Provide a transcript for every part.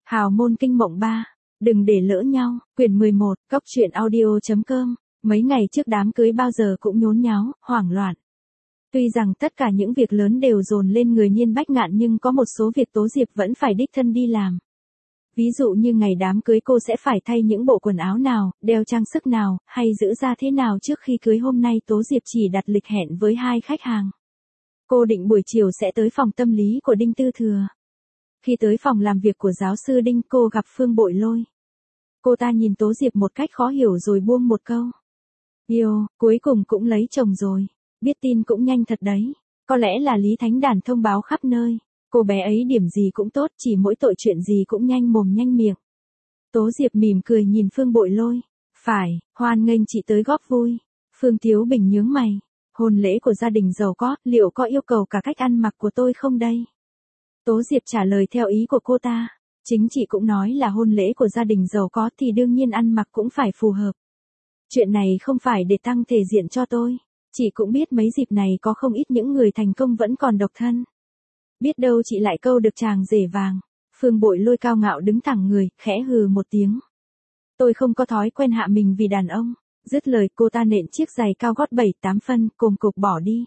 Hào môn kinh mộng 3. Đừng để lỡ nhau. Quyển 11. Cốc truyện audio.com. Mấy ngày trước đám cưới bao giờ cũng nhốn nháo, hoảng loạn. Tuy rằng tất cả những việc lớn đều dồn lên người Niên Bách Ngạn nhưng có một số việc Tố Diệp vẫn phải đích thân đi làm. Ví dụ như ngày đám cưới cô sẽ phải thay những bộ quần áo nào, đeo trang sức nào, hay giữ da thế nào trước khi cưới. Hôm nay Tố Diệp chỉ đặt lịch hẹn với 2 khách hàng. Cô định buổi chiều sẽ tới phòng tâm lý của Đinh Tư Thừa. Khi tới phòng làm việc của giáo sư Đinh, cô gặp Phương Bội Lôi. Cô ta nhìn Tố Diệp một cách khó hiểu rồi buông một câu. Yêu, cuối cùng cũng lấy chồng rồi. Biết tin cũng nhanh thật đấy. Có lẽ là Lý Thánh Đàn thông báo khắp nơi. Cô bé ấy điểm gì cũng tốt, chỉ mỗi tội chuyện gì cũng nhanh mồm nhanh miệng. Tố Diệp mỉm cười nhìn Phương Bội Lôi. Phải, hoan nghênh chị tới góp vui. Phương Tiếu Bình nhướng mày. Hôn lễ của gia đình giàu có, liệu có yêu cầu cả cách ăn mặc của tôi không đây? Tố Diệp trả lời theo ý của cô ta. Chính chị cũng nói là hôn lễ của gia đình giàu có thì đương nhiên ăn mặc cũng phải phù hợp. Chuyện này không phải để tăng thể diện cho tôi. Chị cũng biết mấy dịp này có không ít những người thành công vẫn còn độc thân. Biết đâu chị lại câu được chàng rể vàng. Phương Bội Lôi cao ngạo đứng thẳng người, khẽ hừ một tiếng. Tôi không có thói quen hạ mình vì đàn ông. Dứt lời cô ta nện chiếc giày cao gót 7-8 phân, cồm cục bỏ đi.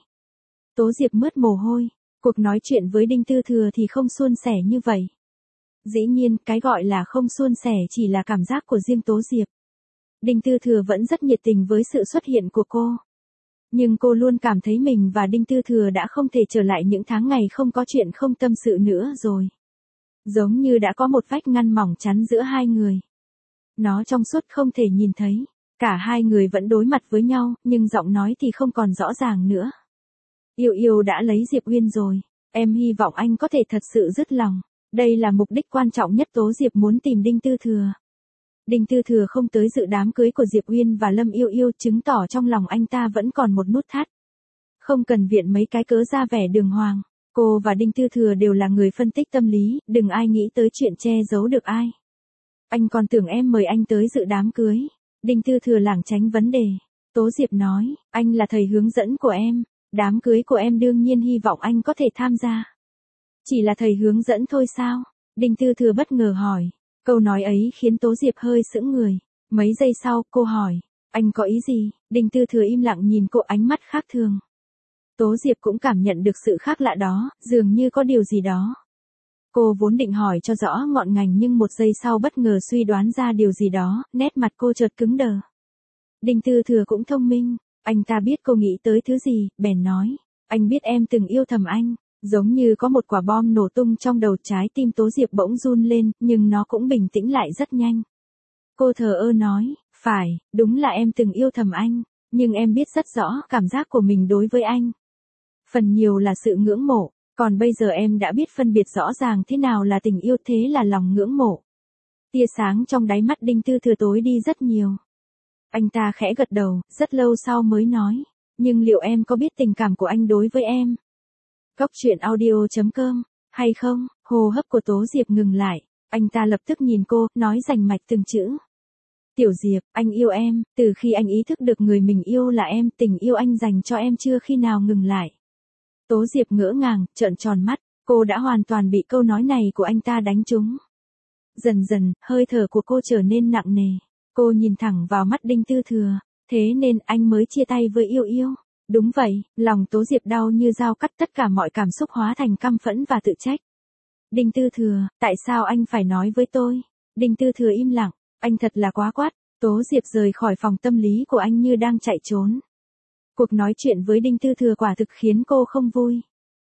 Tố Diệp mướt mồ hôi. Cuộc nói chuyện với Đinh Tư Thừa thì không suôn sẻ như vậy. Dĩ nhiên, cái gọi là không suôn sẻ chỉ là cảm giác của riêng Tố Diệp. Đinh Tư Thừa vẫn rất nhiệt tình với sự xuất hiện của cô. Nhưng cô luôn cảm thấy mình và Đinh Tư Thừa đã không thể trở lại những tháng ngày không có chuyện không tâm sự nữa rồi. Giống như đã có một vách ngăn mỏng chắn giữa hai người. Nó trong suốt không thể nhìn thấy. Cả hai người vẫn đối mặt với nhau, nhưng giọng nói thì không còn rõ ràng nữa. Yêu Yêu đã lấy Diệp Uyên rồi. Em hy vọng anh có thể thật sự dứt lòng. Đây là mục đích quan trọng nhất Tố Diệp muốn tìm Đinh Tư Thừa. Đinh Tư Thừa không tới dự đám cưới của Diệp Uyên và Lâm Yêu Yêu chứng tỏ trong lòng anh ta vẫn còn một nút thắt. Không cần viện mấy cái cớ ra vẻ đường hoàng. Cô và Đinh Tư Thừa đều là người phân tích tâm lý, đừng ai nghĩ tới chuyện che giấu được ai. Anh còn tưởng em mời anh tới dự đám cưới. Đinh Tư Thừa lảng tránh vấn đề. Tố Diệp nói, anh là thầy hướng dẫn của em. Đám cưới của em đương nhiên hy vọng anh có thể tham gia. Chỉ là thầy hướng dẫn thôi sao? Đinh Tư Thừa bất ngờ hỏi. Câu nói ấy khiến Tố Diệp hơi sững người. Mấy giây sau, cô hỏi. Anh có ý gì? Đinh Tư Thừa im lặng nhìn cô, ánh mắt khác thường. Tố Diệp cũng cảm nhận được sự khác lạ đó, dường như có điều gì đó. Cô vốn định hỏi cho rõ ngọn ngành nhưng một giây sau bất ngờ suy đoán ra điều gì đó, nét mặt cô chợt cứng đờ. Đinh Tư Thừa cũng thông minh. Anh ta biết cô nghĩ tới thứ gì, bèn nói. Anh biết em từng yêu thầm anh. Giống như có một quả bom nổ tung trong đầu, trái tim Tố Diệp bỗng run lên, nhưng nó cũng bình tĩnh lại rất nhanh. Cô thờ ơ nói, phải, đúng là em từng yêu thầm anh, nhưng em biết rất rõ cảm giác của mình đối với anh. Phần nhiều là sự ngưỡng mộ, còn bây giờ em đã biết phân biệt rõ ràng thế nào là tình yêu, thế là lòng ngưỡng mộ. Tia sáng trong đáy mắt Đinh Tư Thừa tối đi rất nhiều. Anh ta khẽ gật đầu, rất lâu sau mới nói, nhưng liệu em có biết tình cảm của anh đối với em? Cốc truyện audio.com, hay không? Hô hấp của Tố Diệp ngừng lại, anh ta lập tức nhìn cô, nói rành mạch từng chữ. Tiểu Diệp, anh yêu em, từ khi anh ý thức được người mình yêu là em, tình yêu anh dành cho em chưa khi nào ngừng lại. Tố Diệp ngỡ ngàng, trợn tròn mắt, cô đã hoàn toàn bị câu nói này của anh ta đánh trúng. Dần dần, hơi thở của cô trở nên nặng nề, cô nhìn thẳng vào mắt Đinh Tư Thừa, thế nên anh mới chia tay với Yêu Yêu. Đúng vậy, lòng Tố Diệp đau như dao cắt, tất cả mọi cảm xúc hóa thành căm phẫn và tự trách. Đinh Tư Thừa, tại sao anh phải nói với tôi? Đinh Tư Thừa im lặng, anh thật là quá quát. Tố Diệp rời khỏi phòng tâm lý của anh như đang chạy trốn. Cuộc nói chuyện với Đinh Tư Thừa quả thực khiến cô không vui.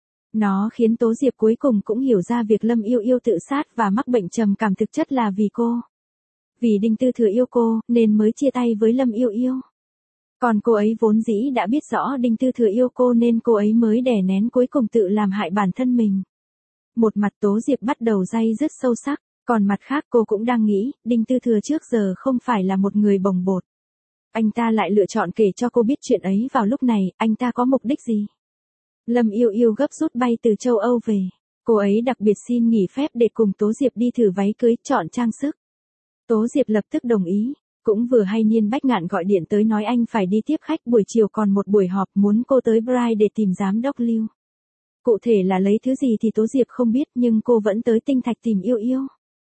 Nó khiến Tố Diệp cuối cùng cũng hiểu ra việc Lâm Yêu Yêu tự sát và mắc bệnh trầm cảm thực chất là vì cô. Vì Đinh Tư Thừa yêu cô, nên mới chia tay với Lâm Yêu Yêu. Còn cô ấy vốn dĩ đã biết rõ Đinh Tư Thừa yêu cô nên cô ấy mới đè nén, cuối cùng tự làm hại bản thân mình. Một mặt Tố Diệp bắt đầu day dứt sâu sắc, còn mặt khác cô cũng đang nghĩ, Đinh Tư Thừa trước giờ không phải là một người bồng bột. Anh ta lại lựa chọn kể cho cô biết chuyện ấy vào lúc này, anh ta có mục đích gì? Lâm Yêu Yêu gấp rút bay từ châu Âu về. Cô ấy đặc biệt xin nghỉ phép để cùng Tố Diệp đi thử váy cưới, chọn trang sức. Tố Diệp lập tức đồng ý. Cũng vừa hay Niên Bách Ngạn gọi điện tới nói anh phải đi tiếp khách, buổi chiều còn một buổi họp, muốn cô tới Bright để tìm giám đốc Lưu. Cụ thể là lấy thứ gì thì Tố Diệp không biết, nhưng cô vẫn tới Tinh Thạch tìm Yêu Yêu.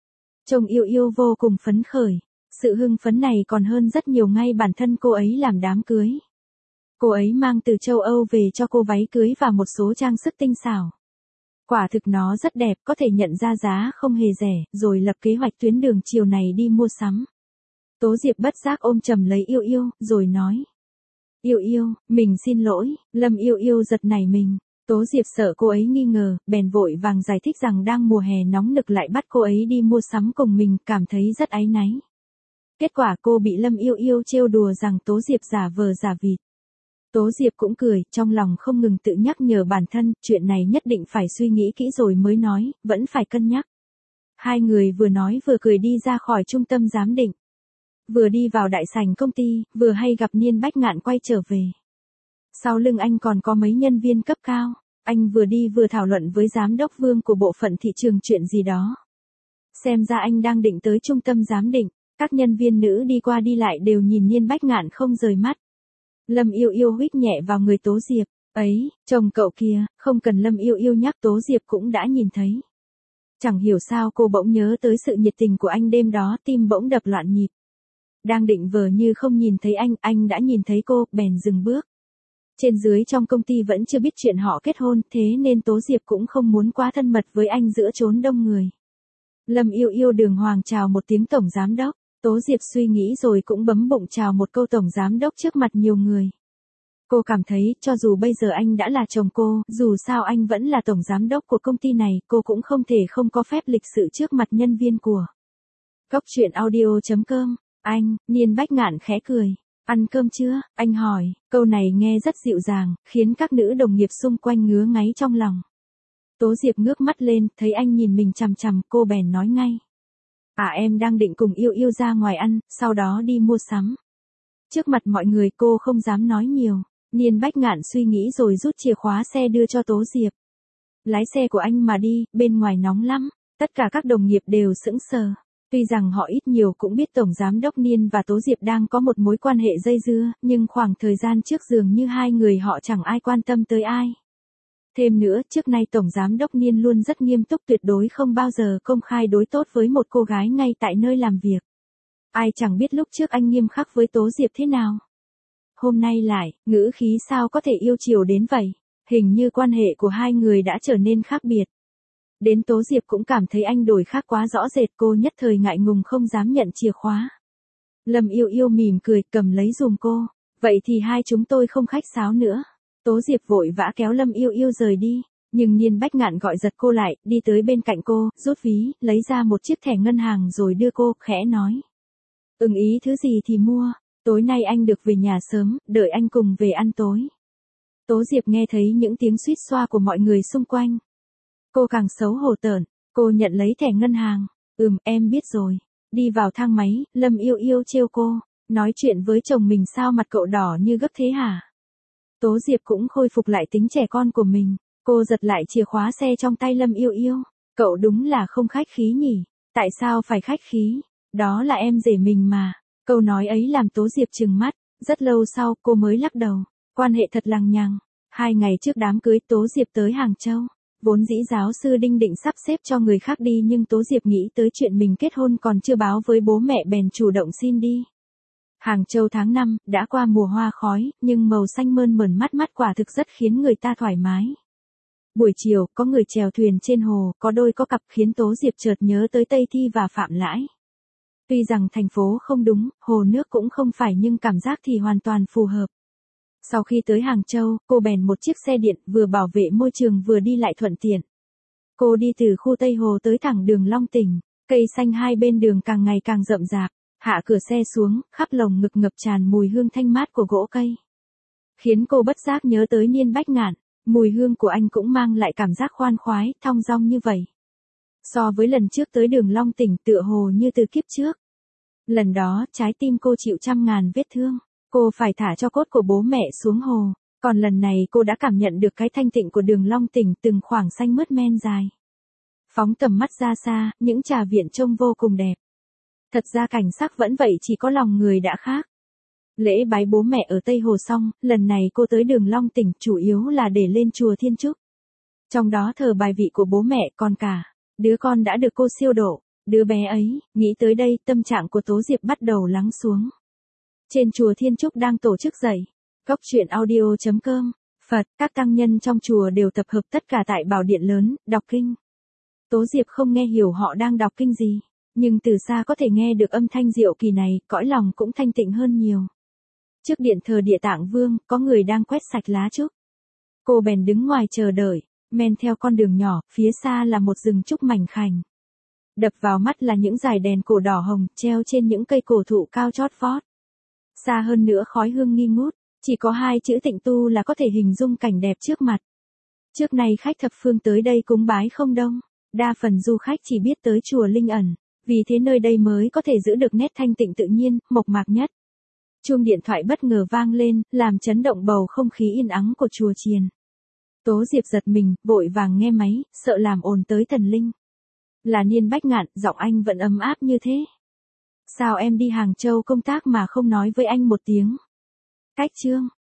Trông Yêu Yêu vô cùng phấn khởi. Sự hưng phấn này còn hơn rất nhiều ngay bản thân cô ấy làm đám cưới. Cô ấy mang từ châu Âu về cho cô váy cưới và một số trang sức tinh xảo. Quả thực nó rất đẹp, có thể nhận ra giá không hề rẻ, rồi lập kế hoạch tuyến đường chiều này đi mua sắm. Tố Diệp bất giác ôm chầm lấy Yêu Yêu, rồi nói. Yêu Yêu, mình xin lỗi. Lâm Yêu Yêu giật nảy mình. Tố Diệp sợ cô ấy nghi ngờ, bèn vội vàng giải thích rằng đang mùa hè nóng nực lại bắt cô ấy đi mua sắm cùng mình, cảm thấy rất áy náy. Kết quả cô bị Lâm Yêu Yêu trêu đùa rằng Tố Diệp giả vờ giả vịt. Tố Diệp cũng cười, trong lòng không ngừng tự nhắc nhở bản thân, chuyện này nhất định phải suy nghĩ kỹ rồi mới nói, vẫn phải cân nhắc. Hai người vừa nói vừa cười đi ra khỏi trung tâm giám định. Vừa đi vào đại sảnh công ty, vừa hay gặp Niên Bách Ngạn quay trở về. Sau lưng anh còn có mấy nhân viên cấp cao, anh vừa đi vừa thảo luận với giám đốc Vương của bộ phận thị trường chuyện gì đó. Xem ra anh đang định tới trung tâm giám định, các nhân viên nữ đi qua đi lại đều nhìn Niên Bách Ngạn không rời mắt. Lâm Yêu Yêu huých nhẹ vào người Tố Diệp, ấy, chồng cậu kia, không cần Lâm Yêu Yêu nhắc Tố Diệp cũng đã nhìn thấy. Chẳng hiểu sao cô bỗng nhớ tới sự nhiệt tình của anh đêm đó, tim bỗng đập loạn nhịp. Đang định vờ như không nhìn thấy anh đã nhìn thấy cô, bèn dừng bước. Trên dưới trong công ty vẫn chưa biết chuyện họ kết hôn, thế nên Tố Diệp cũng không muốn quá thân mật với anh giữa chốn đông người. Lâm Yêu Yêu đường hoàng chào một tiếng tổng giám đốc, Tố Diệp suy nghĩ rồi cũng bấm bụng chào một câu tổng giám đốc trước mặt nhiều người. Cô cảm thấy, cho dù bây giờ anh đã là chồng cô, dù sao anh vẫn là tổng giám đốc của công ty này, cô cũng không thể không có phép lịch sự trước mặt nhân viên của. Cốc truyện audio.com. Anh, Niên Bách Ngạn khẽ cười. Ăn cơm chưa? Anh hỏi, câu này nghe rất dịu dàng, khiến các nữ đồng nghiệp xung quanh ngứa ngáy trong lòng. Tố Diệp ngước mắt lên, thấy anh nhìn mình chằm chằm, cô bèn nói ngay. Em đang định cùng Yêu Yêu ra ngoài ăn, sau đó đi mua sắm. Trước mặt mọi người cô không dám nói nhiều. Niên Bách Ngạn suy nghĩ rồi rút chìa khóa xe đưa cho Tố Diệp. Lái xe của anh mà đi, bên ngoài nóng lắm. Tất cả các đồng nghiệp đều sững sờ. Tuy rằng họ ít nhiều cũng biết Tổng Giám đốc Niên và Tố Diệp đang có một mối quan hệ dây dưa, nhưng khoảng thời gian trước dường như hai người họ chẳng ai quan tâm tới ai. Thêm nữa, trước nay Tổng Giám đốc Niên luôn rất nghiêm túc, tuyệt đối không bao giờ công khai đối tốt với một cô gái ngay tại nơi làm việc. Ai chẳng biết lúc trước anh nghiêm khắc với Tố Diệp thế nào. Hôm nay lại, ngữ khí sao có thể yêu chiều đến vậy, hình như quan hệ của hai người đã trở nên khác biệt. Đến Tố Diệp cũng cảm thấy anh đổi khác quá rõ rệt, cô nhất thời ngại ngùng không dám nhận chìa khóa. Lâm Yêu Yêu mỉm cười cầm lấy giùm cô, vậy thì hai chúng tôi không khách sáo nữa. Tố Diệp vội vã kéo Lâm Yêu Yêu rời đi, nhưng Niên Bách Ngạn gọi giật cô lại, đi tới bên cạnh cô, rút ví, lấy ra một chiếc thẻ ngân hàng rồi đưa cô, khẽ nói. Ưng ý thứ gì thì mua, tối nay anh được về nhà sớm, đợi anh cùng về ăn tối. Tố Diệp nghe thấy những tiếng suýt xoa của mọi người xung quanh. Cô càng xấu hổ tởn, cô nhận lấy thẻ ngân hàng, em biết rồi. Đi vào thang máy, Lâm Yêu Yêu trêu cô, nói chuyện với chồng mình sao mặt cậu đỏ như gấp thế hả? Tố Diệp cũng khôi phục lại tính trẻ con của mình, cô giật lại chìa khóa xe trong tay Lâm Yêu Yêu. Cậu đúng là không khách khí nhỉ, tại sao phải khách khí, đó là em rể mình mà. Câu nói ấy làm Tố Diệp trừng mắt, rất lâu sau cô mới lắc đầu, quan hệ thật lằng nhằng. 2 ngày trước đám cưới Tố Diệp tới Hàng Châu, vốn dĩ giáo sư Đinh định sắp xếp cho người khác đi nhưng Tố Diệp nghĩ tới chuyện mình kết hôn còn chưa báo với bố mẹ bèn chủ động xin đi. Hàng Châu tháng 5, đã qua mùa hoa khói, nhưng màu xanh mơn mởn mắt mắt quả thực rất khiến người ta thoải mái. Buổi chiều, có người chèo thuyền trên hồ, có đôi có cặp khiến Tố Diệp chợt nhớ tới Tây Thi và Phạm Lãi. Tuy rằng thành phố không đúng, hồ nước cũng không phải nhưng cảm giác thì hoàn toàn phù hợp. Sau khi tới Hàng Châu, cô bèn một chiếc xe điện vừa bảo vệ môi trường vừa đi lại thuận tiện. Cô đi từ khu Tây Hồ tới thẳng đường Long Tỉnh, cây xanh hai bên đường càng ngày càng rậm rạp, hạ cửa xe xuống, khắp lồng ngực ngập tràn mùi hương thanh mát của gỗ cây. Khiến cô bất giác nhớ tới Niên Bách Ngạn, mùi hương của anh cũng mang lại cảm giác khoan khoái, thong dong như vậy. So với lần trước tới đường Long Tỉnh tựa hồ như từ kiếp trước. Lần đó, trái tim cô chịu trăm ngàn vết thương. Cô phải thả cho cốt của bố mẹ xuống hồ, còn lần này cô đã cảm nhận được cái thanh tịnh của đường Long Tỉnh, từng khoảng xanh mướt men dài. Phóng tầm mắt ra xa, những trà viện trông vô cùng đẹp. Thật ra cảnh sắc vẫn vậy, chỉ có lòng người đã khác. Lễ bái bố mẹ ở Tây Hồ xong, lần này cô tới đường Long Tỉnh chủ yếu là để lên chùa Thiên Trúc. Trong đó thờ bài vị của bố mẹ, còn cả đứa con đã được cô siêu độ. Đứa bé ấy, nghĩ tới đây, tâm trạng của Tố Diệp bắt đầu lắng xuống. Trên chùa Thiên Trúc đang tổ chức dạy. Cốc truyện audio.com. Phật, các tăng nhân trong chùa đều tập hợp tất cả tại bảo điện lớn, đọc kinh. Tố Diệp không nghe hiểu họ đang đọc kinh gì, nhưng từ xa có thể nghe được âm thanh diệu kỳ này, cõi lòng cũng thanh tịnh hơn nhiều. Trước điện thờ Địa Tạng Vương, có người đang quét sạch lá trúc. Cô bèn đứng ngoài chờ đợi, men theo con đường nhỏ, phía xa là một rừng trúc mảnh khảnh. Đập vào mắt là những dải đèn cổ đỏ hồng, treo trên những cây cổ thụ cao chót vót. Xa hơn nữa khói hương nghi ngút, chỉ có 2 chữ Tịnh Tu là có thể hình dung cảnh đẹp trước mặt. Trước nay khách thập phương tới đây cúng bái không đông, đa phần du khách chỉ biết tới chùa Linh Ẩn, vì thế nơi đây mới có thể giữ được nét thanh tịnh tự nhiên, mộc mạc nhất. Chuông điện thoại bất ngờ vang lên, làm chấn động bầu không khí yên ắng của chùa chiền. Tố Diệp giật mình, vội vàng nghe máy, sợ làm ồn tới thần linh. Là Niên Bách Ngạn, giọng anh vẫn ấm áp như thế. Sao em đi Hàng Châu công tác mà không nói với anh một tiếng? Cách Trương,